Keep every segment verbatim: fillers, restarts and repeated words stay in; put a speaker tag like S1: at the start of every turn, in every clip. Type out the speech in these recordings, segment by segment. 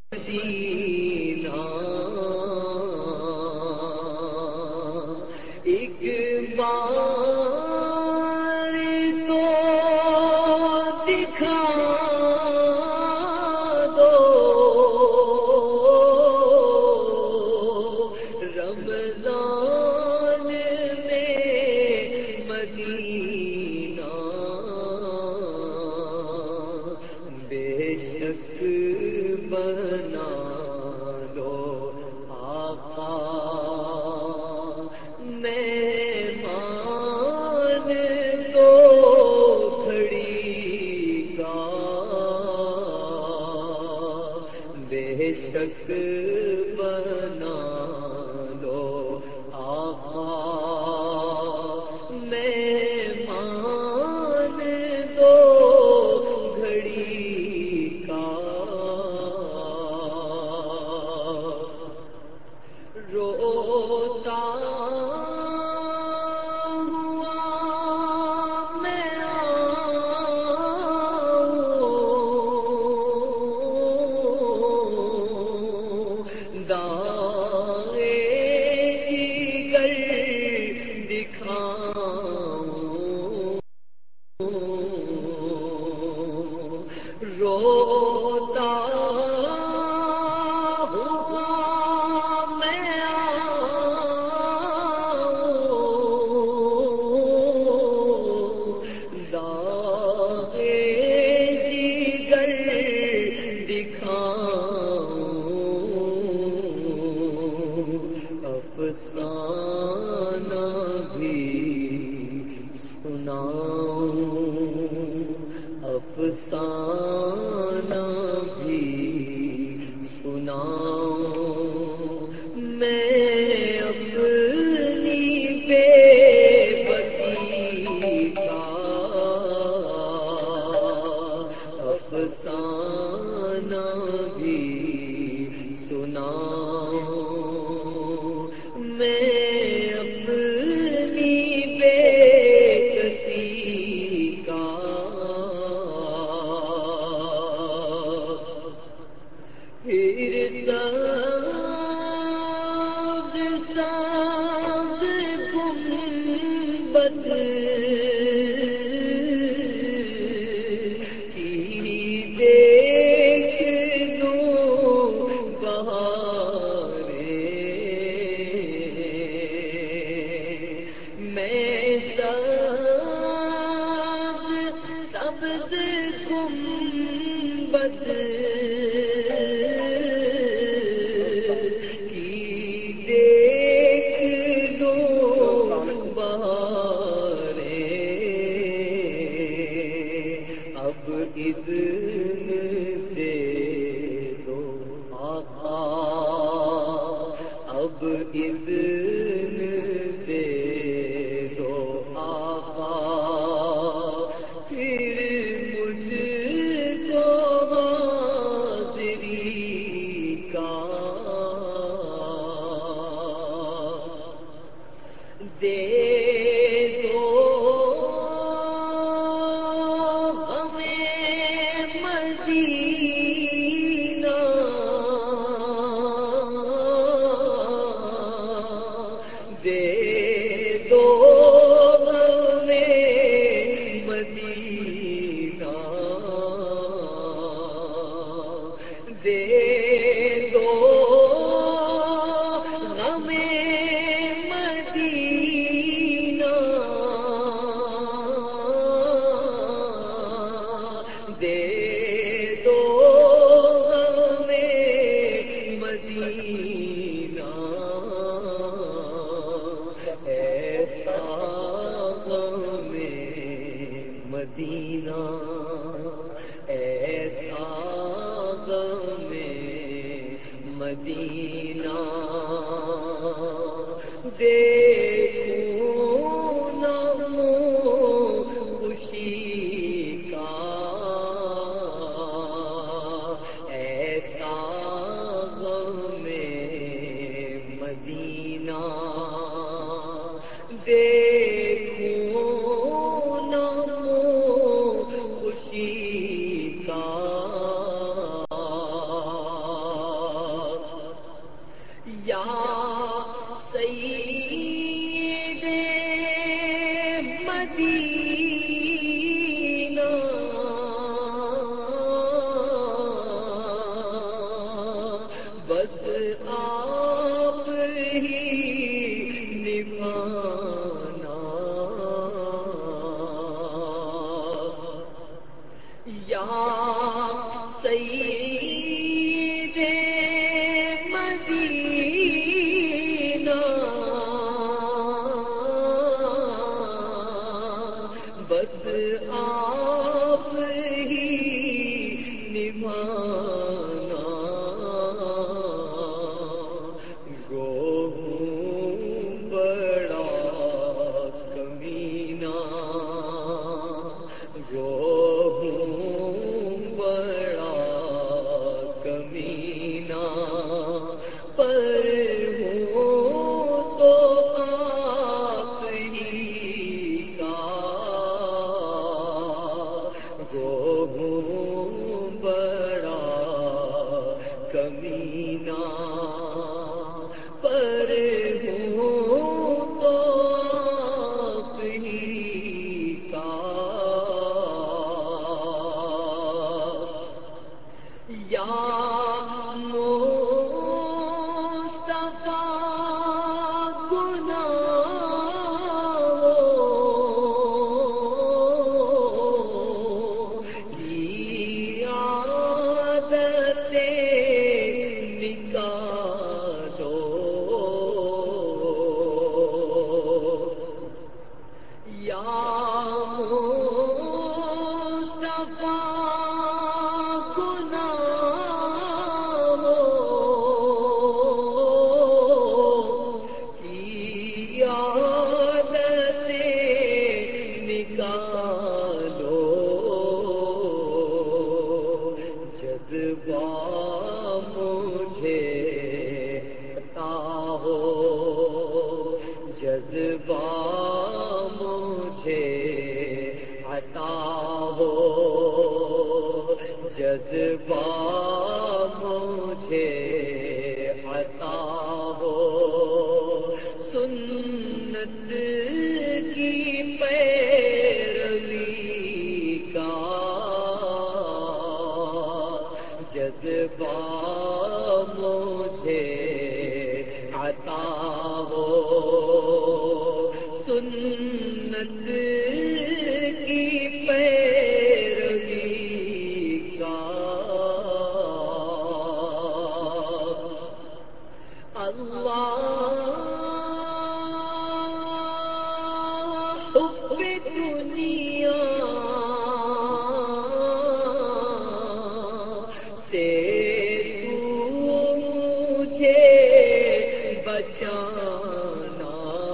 S1: مدینہ ایک بار تو دکھا دو رمضان میں مدینہ بے شک بنا لو آقا مہمان تو کھڑی کا بے شک بنا لو آقا مہمان تو گھڑی روتا ہوا میں آؤں داغے جگر دکھاؤں روتا افسانہ بھی سناؤں افسانہ بھی سناؤں میں اپنی بے بسی کا افسانہ بھی سناؤں میں اپنی بے کسی کا پھر سبز سبز گنبد کی دیکھ لوں میں سبز سبز گنبد کی دیکھ لوں بہاریں اب اذن دے دو آقا اب اذن دے پھر مجھ کو حاضری کا دے دو ہمیں مدینہ دے دو دے دو ہمیں مدینہ دے دو ہمیں مدینہ ایسا ہمیں مدینہ ایسا مدینہ دیکھوں نہ خوشی کا ایسا غم مدینہ دیکھوں نہ خوشی کا یا سید مدینہ بس آپ ہی نبھانا یا سید مدینہ بس آپ ہی نبھانا گو بڑا کمینہ گو بڑا کمینہ پر ہوں تو آپ ہی کا گو بڑا کمینہ پر ہوں تو آپ ہی کا یا مصطفیٰ گناہوں کی عادتیں نکالو یا مصطفیٰ جذبہ مجھے عطا ہو جذبہ مجھے عطا ہو جذبہ مجھے عطا ہو سنت کی پیروی کا جذبہ مجھے عطا ہو سنت کی پیروی کا اللہ حب دنیا سے مجھے بچانا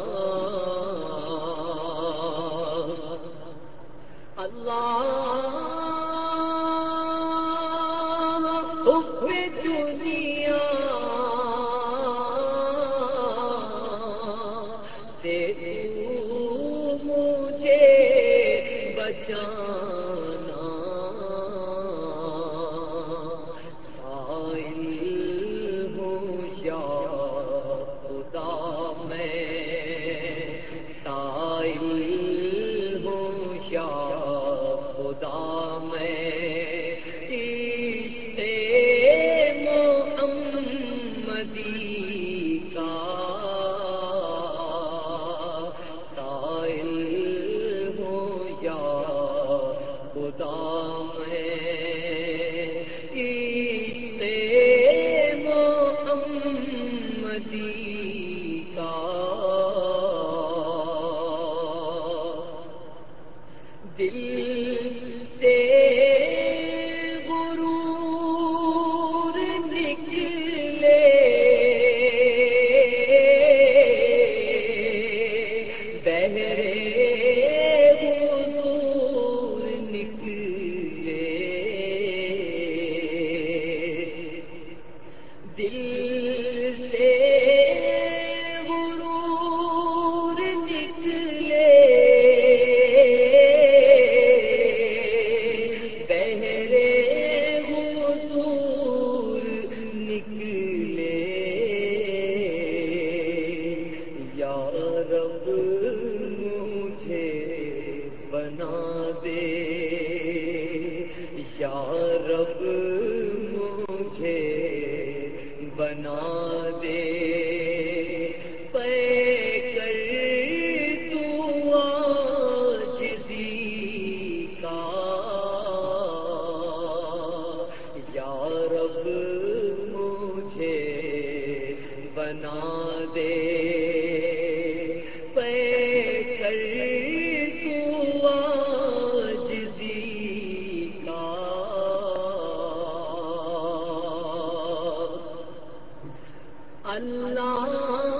S1: اللہ حب دنیا سے مجھے بچانا سائل ہوں یا خدا میں سائل ہوں یا خدا میں عشق محمدی کا سائل ہوں یا خدا میں عشق محمدی کا دل سے غرور نکلے بہرے حضور نکلے دل سے غرور نکلے بہرے حضور نکلے بنا دے پے کر تو عاجزی کا یا رب مجھے بنا دے پے کر تو عاجزی کا اللہ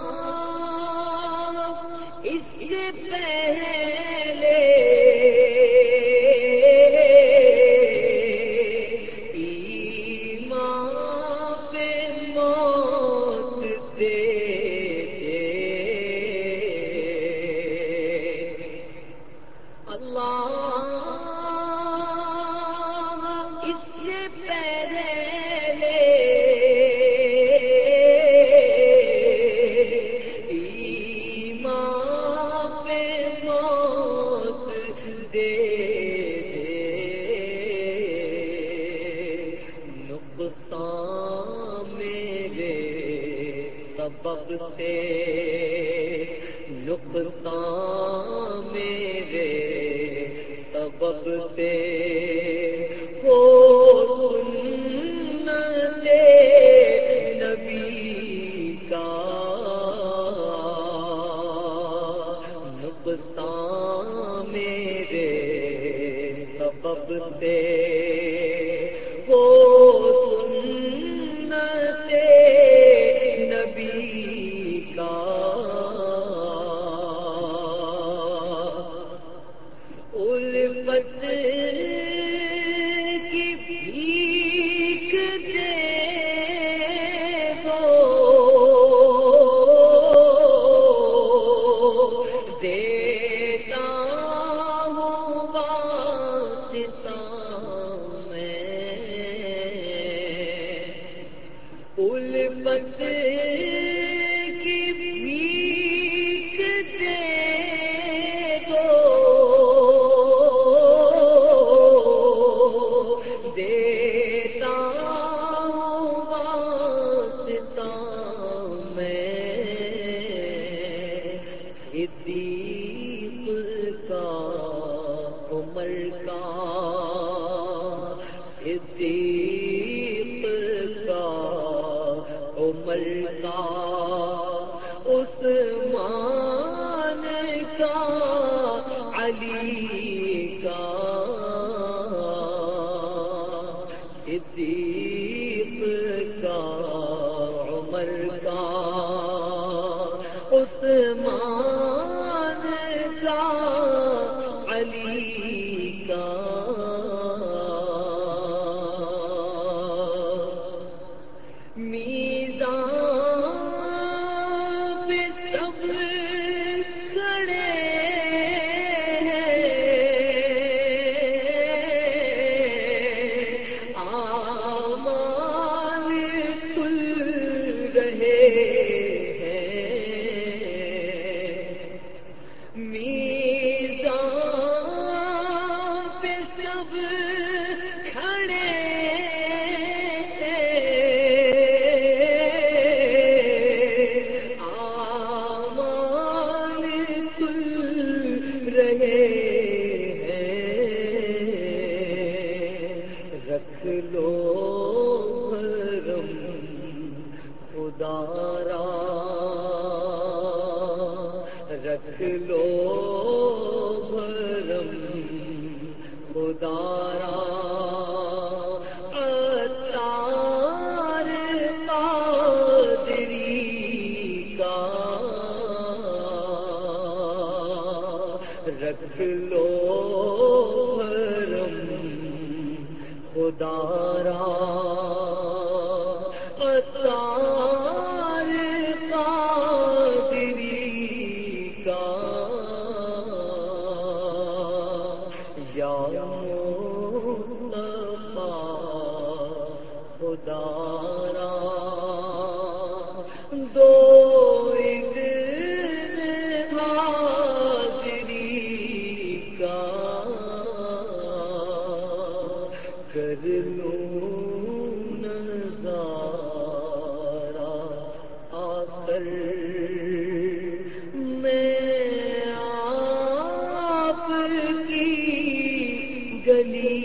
S1: اس سے پہلے ایمان پہ موت دے دے اللہ اس سے پہلے سبب سے نقصان میرے سبب سے ہو سنت نبی کا نقصان میرے سبب سے ہو سنت نبی کا الفت کی بھیک دے دو دیتا ہوں واسطہ میں الفت صدیق کا عمر کا صدیق کا عمر کا عثمان کا علی کا صدیق کا عمر کا عثمان کا علی کا میزان پہ سب کھڑے ہیں آمال تل رہے رکھ لو حرم خدا را رکھ لو حرم خدا را عطار قادری کا رکھ لو خدا را عطار قادری کا یا مصطفیٰ خدا را دو کر لوں نظارہ چلی